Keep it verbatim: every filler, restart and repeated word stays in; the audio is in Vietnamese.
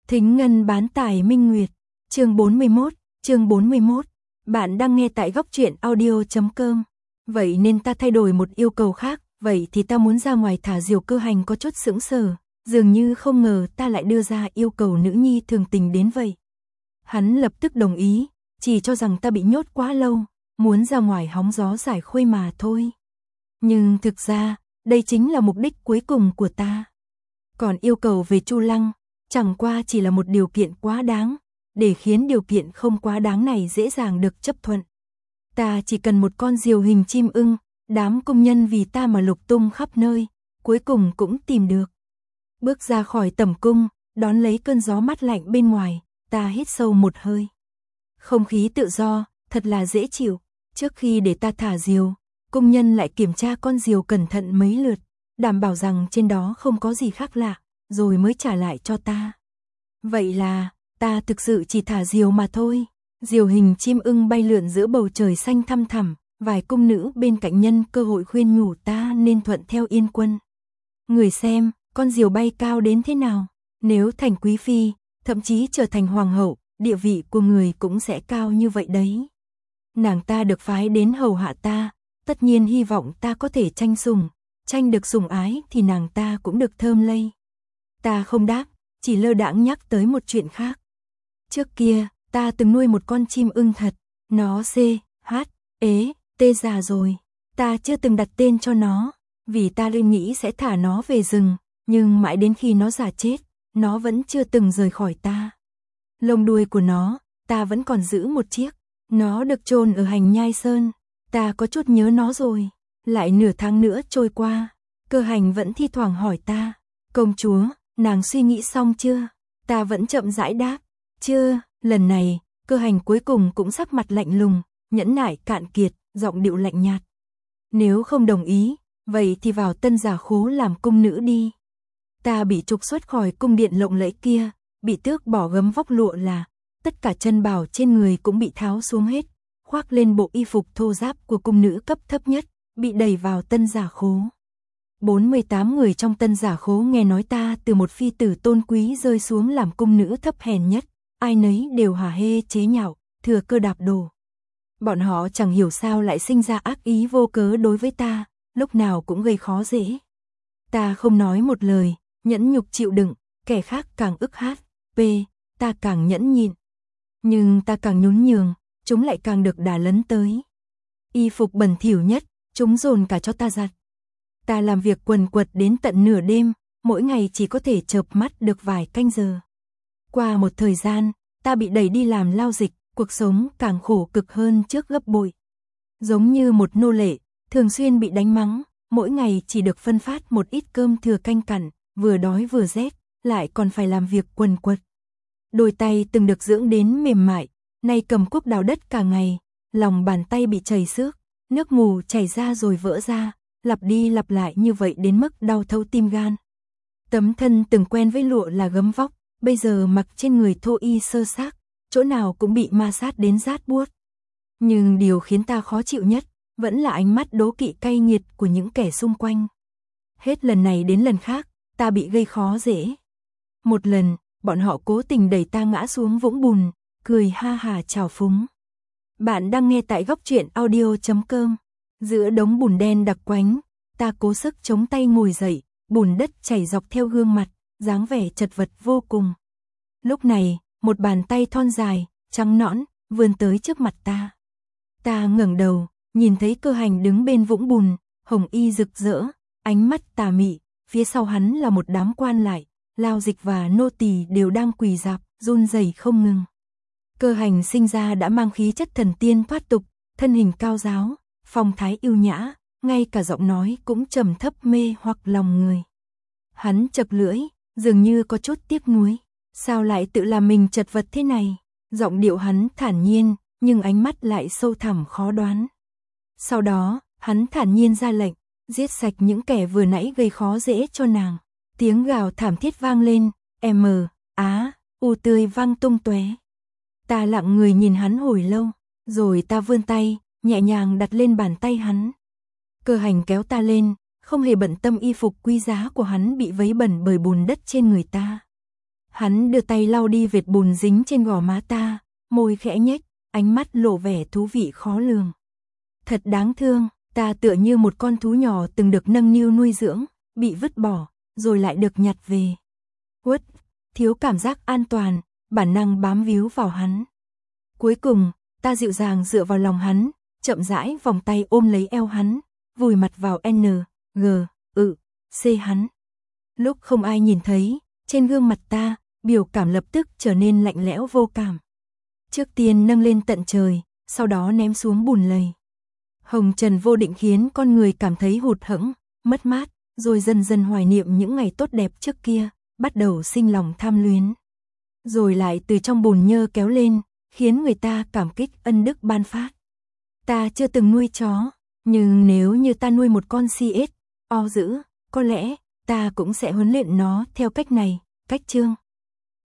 Thính Ngân bán tài Minh Nguyệt, chương bốn mươi mốt, chương bốn mươi mốt. Bạn đang nghe tại góc truyện audio chấm com. Vậy nên ta thay đổi một yêu cầu khác, vậy thì ta muốn ra ngoài thả diều. Cơ Hành có chút sững sờ, dường như không ngờ ta lại đưa ra yêu cầu nữ nhi thường tình đến vậy. Hắn lập tức đồng ý, chỉ cho rằng ta bị nhốt quá lâu, muốn ra ngoài hóng gió giải khuây mà thôi. Nhưng thực ra, đây chính là mục đích cuối cùng của ta. Còn yêu cầu về Chu Lăng, chẳng qua chỉ là một điều kiện quá đáng, để khiến điều kiện không quá đáng này dễ dàng được chấp thuận. Ta chỉ cần một con diều hình chim ưng, đám công nhân vì ta mà lục tung khắp nơi, cuối cùng cũng tìm được. Bước ra khỏi tẩm cung, đón lấy cơn gió mát lạnh bên ngoài, ta hít sâu một hơi. Không khí tự do, thật là dễ chịu. Trước khi để ta thả diều, công nhân lại kiểm tra con diều cẩn thận mấy lượt, đảm bảo rằng trên đó không có gì khác lạ, rồi mới trả lại cho ta. Vậy là, ta thực sự chỉ thả diều mà thôi. Diều hình chim ưng bay lượn giữa bầu trời xanh thăm thẳm, vài cung nữ bên cạnh nhân cơ hội khuyên nhủ ta nên thuận theo Yên Quân. Người xem, con diều bay cao đến thế nào, nếu thành quý phi, thậm chí trở thành hoàng hậu, địa vị của người cũng sẽ cao như vậy đấy. Nàng ta được phái đến hầu hạ ta, tất nhiên hy vọng ta có thể tranh sủng, tranh được sủng ái thì nàng ta cũng được thơm lây. Ta không đáp, chỉ lơ đãng nhắc tới một chuyện khác. Trước kia, ta từng nuôi một con chim ưng thật, nó C, H, ế, tê già rồi. Ta chưa từng đặt tên cho nó, vì ta luôn nghĩ sẽ thả nó về rừng, nhưng mãi đến khi nó già chết, nó vẫn chưa từng rời khỏi ta. Lông đuôi của nó, ta vẫn còn giữ một chiếc, nó được chôn ở Hành Nhai Sơn, ta có chút nhớ nó rồi. Lại nửa tháng nữa trôi qua, Cơ Hành vẫn thi thoảng hỏi ta, công chúa, nàng suy nghĩ xong chưa? Ta vẫn chậm rãi đáp, chưa. Lần này, Cơ Hành cuối cùng cũng sắc mặt lạnh lùng, nhẫn nại cạn kiệt, giọng điệu lạnh nhạt. Nếu không đồng ý, vậy thì vào Tân Giả Khố làm cung nữ đi. Ta bị trục xuất khỏi cung điện lộng lẫy kia, bị tước bỏ gấm vóc lụa là, tất cả chân bảo trên người cũng bị tháo xuống hết, khoác lên bộ y phục thô ráp của cung nữ cấp thấp nhất, bị đẩy vào Tân Giả Khố. bốn mươi tám người trong Tân Giả Khố nghe nói ta từ một phi tử tôn quý rơi xuống làm cung nữ thấp hèn nhất, ai nấy đều hả hê chế nhạo, thừa cơ đạp đổ. Bọn họ chẳng hiểu sao lại sinh ra ác ý vô cớ đối với ta, lúc nào cũng gây khó dễ. Ta không nói một lời, nhẫn nhục chịu đựng, kẻ khác càng ức hát, p, ta càng nhẫn nhịn. Nhưng ta càng nhún nhường, chúng lại càng được đả lấn tới. Y phục bẩn thỉu nhất, chúng dồn cả cho ta giặt. Ta làm việc quần quật đến tận nửa đêm, mỗi ngày chỉ có thể chợp mắt được vài canh giờ. Qua một thời gian, ta bị đẩy đi làm lao dịch, cuộc sống càng khổ cực hơn trước gấp bội. Giống như một nô lệ, thường xuyên bị đánh mắng, mỗi ngày chỉ được phân phát một ít cơm thừa canh cặn, vừa đói vừa rét, lại còn phải làm việc quần quật. Đôi tay từng được dưỡng đến mềm mại, nay cầm cuốc đào đất cả ngày, lòng bàn tay bị chảy xước, nước mù chảy ra rồi vỡ ra, lặp đi lặp lại như vậy đến mức đau thấu tim gan. Tấm thân từng quen với lụa là gấm vóc, bây giờ mặc trên người thô y sơ xác, chỗ nào cũng bị ma sát đến rát buốt. Nhưng điều khiến ta khó chịu nhất, vẫn là ánh mắt đố kỵ cay nghiệt của những kẻ xung quanh. Hết lần này đến lần khác, ta bị gây khó dễ. Một lần, bọn họ cố tình đẩy ta ngã xuống vũng bùn, cười ha hà trào phúng. Bạn đang nghe tại góc truyện audio chấm com. Giữa đống bùn đen đặc quánh, ta cố sức chống tay ngồi dậy, bùn đất chảy dọc theo gương mặt, dáng vẻ chật vật vô cùng. Lúc này, một bàn tay thon dài, trắng nõn, vươn tới trước mặt ta. Ta ngẩng đầu, nhìn thấy Cơ Hành đứng bên vũng bùn, hồng y rực rỡ, ánh mắt tà mị, phía sau hắn là một đám quan lại, lao dịch và nô tỳ đều đang quỳ rạp, run rẩy không ngừng. Cơ Hành sinh ra đã mang khí chất thần tiên thoát tục, thân hình cao ráo, phong thái yêu nhã, ngay cả giọng nói cũng trầm thấp mê hoặc lòng người. Hắn chậc lưỡi, dường như có chút tiếc nuối, sao lại tự làm mình chật vật thế này? Giọng điệu hắn thản nhiên, nhưng ánh mắt lại sâu thẳm khó đoán. Sau đó, hắn thản nhiên ra lệnh, giết sạch những kẻ vừa nãy gây khó dễ cho nàng. Tiếng gào thảm thiết vang lên, M, Á, U tươi vang tung tóe. Ta lặng người nhìn hắn hồi lâu, rồi ta vươn tay, nhẹ nhàng đặt lên bàn tay hắn. Cơ Hành kéo ta lên, không hề bận tâm y phục quý giá của hắn bị vấy bẩn bởi bùn đất trên người ta. Hắn đưa tay lau đi vệt bùn dính trên gò má ta, môi khẽ nhếch, ánh mắt lộ vẻ thú vị khó lường. Thật đáng thương, ta tựa như một con thú nhỏ từng được nâng niu nuôi dưỡng, bị vứt bỏ, rồi lại được nhặt về. Uất, thiếu cảm giác an toàn, bản năng bám víu vào hắn. Cuối cùng, ta dịu dàng dựa vào lòng hắn, chậm rãi vòng tay ôm lấy eo hắn, vùi mặt vào N, G, ự, C hắn. Lúc không ai nhìn thấy, trên gương mặt ta, biểu cảm lập tức trở nên lạnh lẽo vô cảm. Trước tiên nâng lên tận trời, sau đó ném xuống bùn lầy. Hồng trần vô định khiến con người cảm thấy hụt hẫng, mất mát, rồi dần dần hoài niệm những ngày tốt đẹp trước kia, bắt đầu sinh lòng tham luyến. Rồi lại từ trong bùn nhơ kéo lên, khiến người ta cảm kích ân đức ban phát. Ta chưa từng nuôi chó, nhưng nếu như ta nuôi một con xê ét, o dữ, có lẽ ta cũng sẽ huấn luyện nó theo cách này, cách Trương.